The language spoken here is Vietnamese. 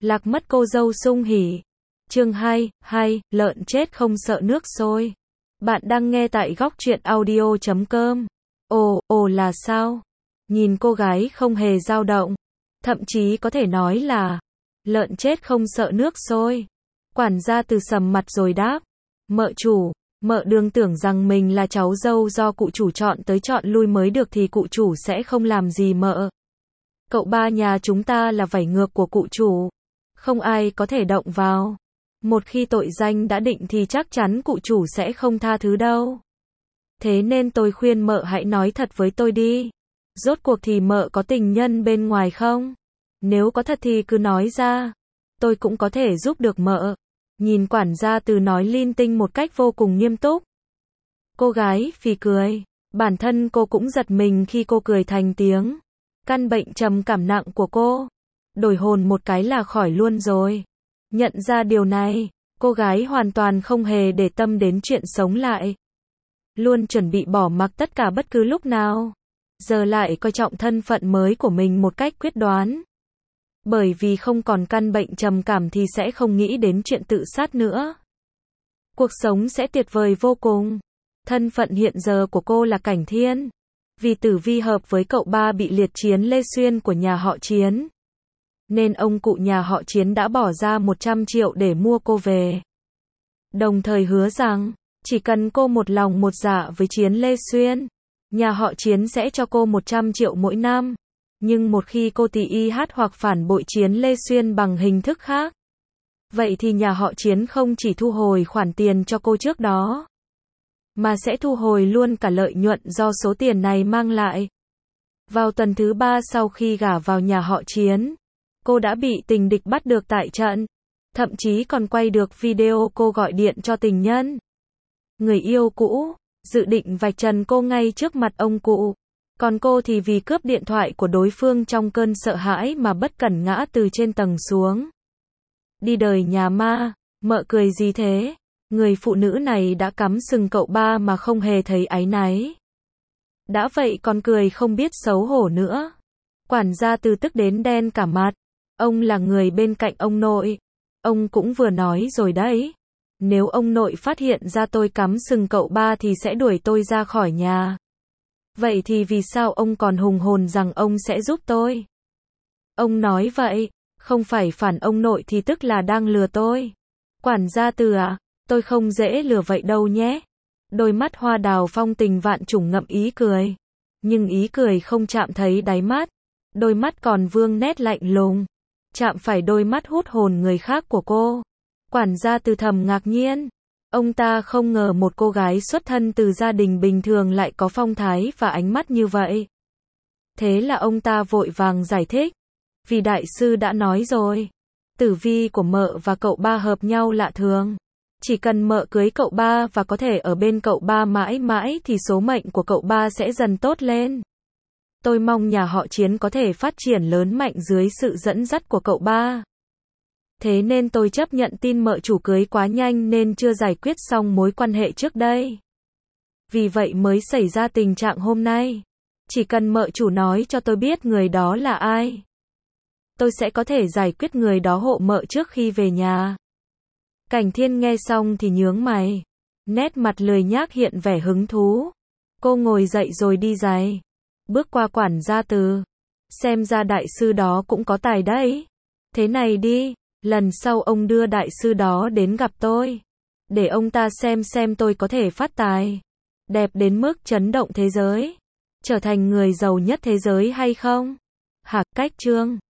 Lạc mất cô dâu sung hỉ. Chương 2, lợn chết không sợ nước sôi. Bạn đang nghe tại góc truyện audio.com. Ồ là sao? Nhìn cô gái không hề dao động. Thậm chí có thể nói là lợn chết không sợ nước sôi. Quản gia Từ sầm mặt rồi đáp. Mợ chủ, mợ đừng tưởng rằng mình là cháu dâu do cụ chủ chọn tới chọn lui mới được thì cụ chủ sẽ không làm gì mợ. Cậu ba nhà chúng ta là vảy ngược của cụ chủ. Không ai có thể động vào. Một khi tội danh đã định thì chắc chắn cụ chủ sẽ không tha thứ đâu. Thế nên tôi khuyên mợ hãy nói thật với tôi đi. Rốt cuộc thì mợ có tình nhân bên ngoài không? Nếu có thật thì cứ nói ra. Tôi cũng có thể giúp được mợ. Nhìn quản gia Từ nói linh tinh một cách vô cùng nghiêm túc. Cô gái phì cười. Bản thân cô cũng giật mình khi cô cười thành tiếng. Căn bệnh trầm cảm nặng của cô, đổi hồn một cái là khỏi luôn rồi. Nhận ra điều này, cô gái hoàn toàn không hề để tâm đến chuyện sống lại. Luôn chuẩn bị bỏ mặc tất cả bất cứ lúc nào. Giờ lại coi trọng thân phận mới của mình một cách quyết đoán. Bởi vì không còn căn bệnh trầm cảm thì sẽ không nghĩ đến chuyện tự sát nữa. Cuộc sống sẽ tuyệt vời vô cùng. Thân phận hiện giờ của cô là Cảnh Thiên. Vì tử vi hợp với cậu ba bị liệt Chiến Lê Xuyên của nhà họ Chiến. Nên ông cụ nhà họ Chiến đã bỏ ra 100 triệu để mua cô về. Đồng thời hứa rằng, chỉ cần cô một lòng một dạ với Chiến Lê Xuyên, nhà họ Chiến sẽ cho cô 100 triệu mỗi năm. Nhưng một khi cô tì y hát hoặc phản bội Chiến Lê Xuyên bằng hình thức khác, vậy thì nhà họ Chiến không chỉ thu hồi khoản tiền cho cô trước đó, mà sẽ thu hồi luôn cả lợi nhuận do số tiền này mang lại. Vào tuần thứ 3 sau khi gả vào nhà họ Chiến, cô đã bị tình địch bắt được tại trận. Thậm chí còn quay được video cô gọi điện cho tình nhân, người yêu cũ, dự định vạch trần cô ngay trước mặt ông cụ. Còn cô thì vì cướp điện thoại của đối phương trong cơn sợ hãi mà bất cẩn ngã từ trên tầng xuống. Đi đời nhà ma, mợ cười gì thế? Người phụ nữ này đã cắm sừng cậu ba mà không hề thấy áy náy. Đã vậy còn cười không biết xấu hổ nữa. Quản gia Từ tức đến đen cả mặt. Ông là người bên cạnh ông nội. Ông cũng vừa nói rồi đấy. Nếu ông nội phát hiện ra tôi cắm sừng cậu ba thì sẽ đuổi tôi ra khỏi nhà. Vậy thì vì sao ông còn hùng hồn rằng ông sẽ giúp tôi? Ông nói vậy, không phải phản ông nội thì tức là đang lừa tôi. Quản gia Từ à? Tôi không dễ lừa vậy đâu nhé. Đôi mắt hoa đào phong tình vạn trùng ngậm ý cười. Nhưng ý cười không chạm thấy đáy mắt. Đôi mắt còn vương nét lạnh lùng. Chạm phải đôi mắt hút hồn người khác của cô. Quản gia Từ thầm ngạc nhiên. Ông ta không ngờ một cô gái xuất thân từ gia đình bình thường lại có phong thái và ánh mắt như vậy. Thế là ông ta vội vàng giải thích. Vì đại sư đã nói rồi. Tử vi của mợ và cậu ba hợp nhau lạ thường. Chỉ cần mợ cưới cậu ba và có thể ở bên cậu ba mãi mãi thì số mệnh của cậu ba sẽ dần tốt lên. Tôi mong nhà họ Chiến có thể phát triển lớn mạnh dưới sự dẫn dắt của cậu ba. Thế nên tôi chấp nhận tin mợ chủ cưới quá nhanh nên chưa giải quyết xong mối quan hệ trước đây. Vì vậy mới xảy ra tình trạng hôm nay. Chỉ cần mợ chủ nói cho tôi biết người đó là ai, tôi sẽ có thể giải quyết người đó hộ mợ trước khi về nhà. Cảnh Thiên nghe xong thì nhướng mày. Nét mặt lười nhác hiện vẻ hứng thú. Cô ngồi dậy rồi đi giày. Bước qua quản gia Từ. Xem ra đại sư đó cũng có tài đấy. Thế này đi, lần sau ông đưa đại sư đó đến gặp tôi. Để ông ta xem tôi có thể phát tài. Đẹp đến mức chấn động thế giới. Trở thành người giàu nhất thế giới hay không? Hạc cách chương.